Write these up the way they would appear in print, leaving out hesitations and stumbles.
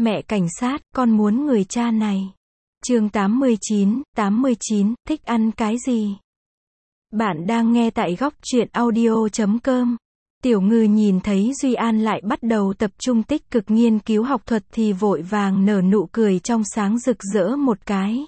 Mẹ cảnh sát, con muốn người cha này. Chương 89, thích ăn cái gì? Bạn đang nghe tại góc truyện audio.com. Tiểu Ngư nhìn thấy Duy An lại bắt đầu tập trung tích cực nghiên cứu học thuật thì vội vàng nở nụ cười trong sáng rực rỡ một cái.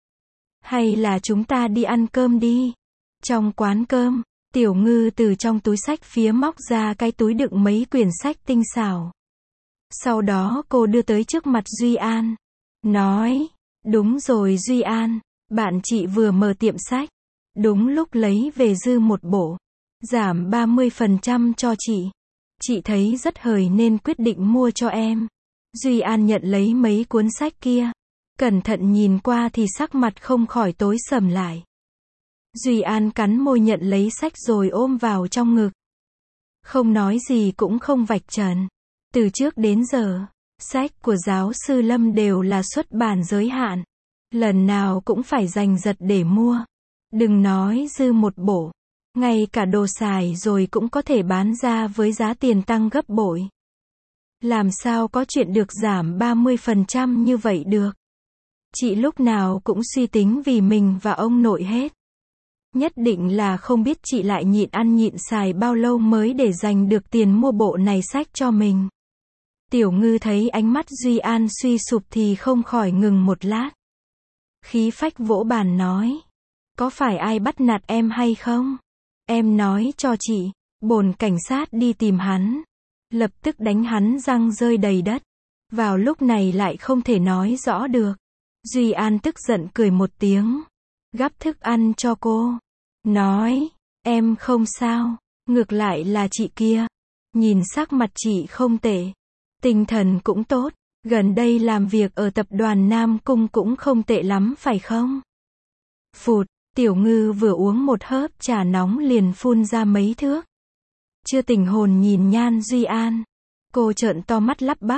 Hay là chúng ta đi ăn cơm đi? Trong quán cơm, Tiểu Ngư từ trong túi xách phía móc ra cái túi đựng mấy quyển sách tinh xảo. Sau đó cô đưa tới trước mặt Duy An. Nói, đúng rồi Duy An, bạn chị vừa mở tiệm sách. Đúng lúc lấy về dư một bộ. Giảm 30% cho chị. Chị thấy rất hời nên quyết định mua cho em. Duy An nhận lấy mấy cuốn sách kia. Cẩn thận nhìn qua thì sắc mặt không khỏi tối sầm lại. Duy An cắn môi nhận lấy sách rồi ôm vào trong ngực. Không nói gì cũng không vạch trần. Từ trước đến giờ, sách của giáo sư Lâm đều là xuất bản giới hạn. Lần nào cũng phải giành giật để mua. Đừng nói dư một bộ. Ngay cả đồ xài rồi cũng có thể bán ra với giá tiền tăng gấp bội. Làm sao có chuyện được giảm 30% như vậy được? Chị lúc nào cũng suy tính vì mình và ông nội hết. Nhất định là không biết chị lại nhịn ăn nhịn xài bao lâu mới để dành được tiền mua bộ này sách cho mình. Tiểu Ngư thấy ánh mắt Duy An suy sụp thì không khỏi ngừng một lát. Khí phách vỗ bàn nói. Có phải ai bắt nạt em hay không? Em nói cho chị, bổn cảnh sát đi tìm hắn. Lập tức đánh hắn răng rơi đầy đất. Vào lúc này lại không thể nói rõ được. Duy An tức giận cười một tiếng. Gắp thức ăn cho cô. Nói, em không sao. Ngược lại là chị kia. Nhìn sắc mặt chị không tệ. Tinh thần cũng tốt. Gần đây làm việc ở tập đoàn Nam Cung cũng không tệ lắm phải không? Phụt, Tiểu Ngư vừa uống một hớp trà nóng liền phun ra mấy thước. Chưa tỉnh hồn nhìn Nhan Duy An. Cô trợn to mắt lắp bắp.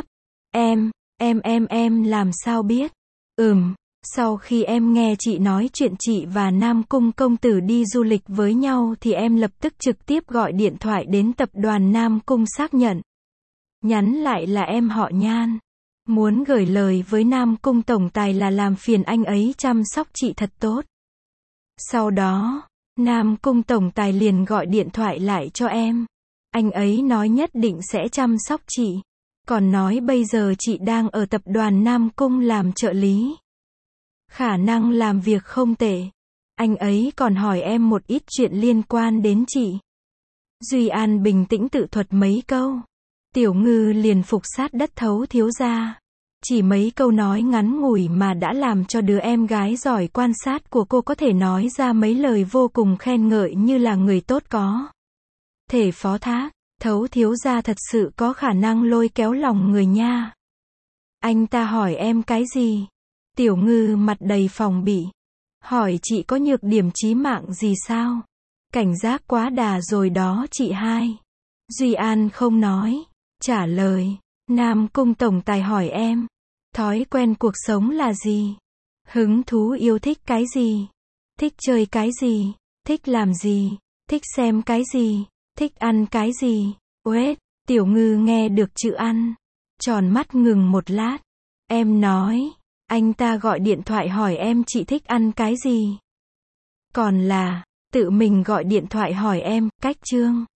Em làm sao biết? Sau khi em nghe chị nói chuyện chị và Nam Cung công tử đi du lịch với nhau thì em lập tức trực tiếp gọi điện thoại đến tập đoàn Nam Cung xác nhận. Nhắn lại là em họ Nhan. Muốn gửi lời với Nam Cung tổng tài là làm phiền anh ấy chăm sóc chị thật tốt. Sau đó, Nam Cung tổng tài liền gọi điện thoại lại cho em. Anh ấy nói nhất định sẽ chăm sóc chị. Còn nói bây giờ chị đang ở tập đoàn Nam Cung làm trợ lý. Khả năng làm việc không tệ. Anh ấy còn hỏi em một ít chuyện liên quan đến chị. Duy An bình tĩnh tự thuật mấy câu. Tiểu Ngư liền phục sát đất thấu thiếu gia. Chỉ mấy câu nói ngắn ngủi mà đã làm cho đứa em gái giỏi quan sát của cô có thể nói ra mấy lời vô cùng khen ngợi như là người tốt có thể phó thác. Thấu thiếu gia thật sự có khả năng lôi kéo lòng người nha. Anh ta hỏi em cái gì? Tiểu Ngư mặt đầy phòng bị. Hỏi chị có nhược điểm chí mạng gì sao? Cảnh giác quá đà rồi đó chị hai. Duy An không nói. Trả lời. Nam Cung tổng tài hỏi em. Thói quen cuộc sống là gì? Hứng thú yêu thích cái gì? Thích chơi cái gì? Thích làm gì? Thích xem cái gì? Thích ăn cái gì? Uết, Tiểu Ngư nghe được chữ ăn. Tròn mắt ngừng một lát. Em nói, anh ta gọi điện thoại hỏi em chị thích ăn cái gì? Còn là, tự mình gọi điện thoại hỏi em, cách chương.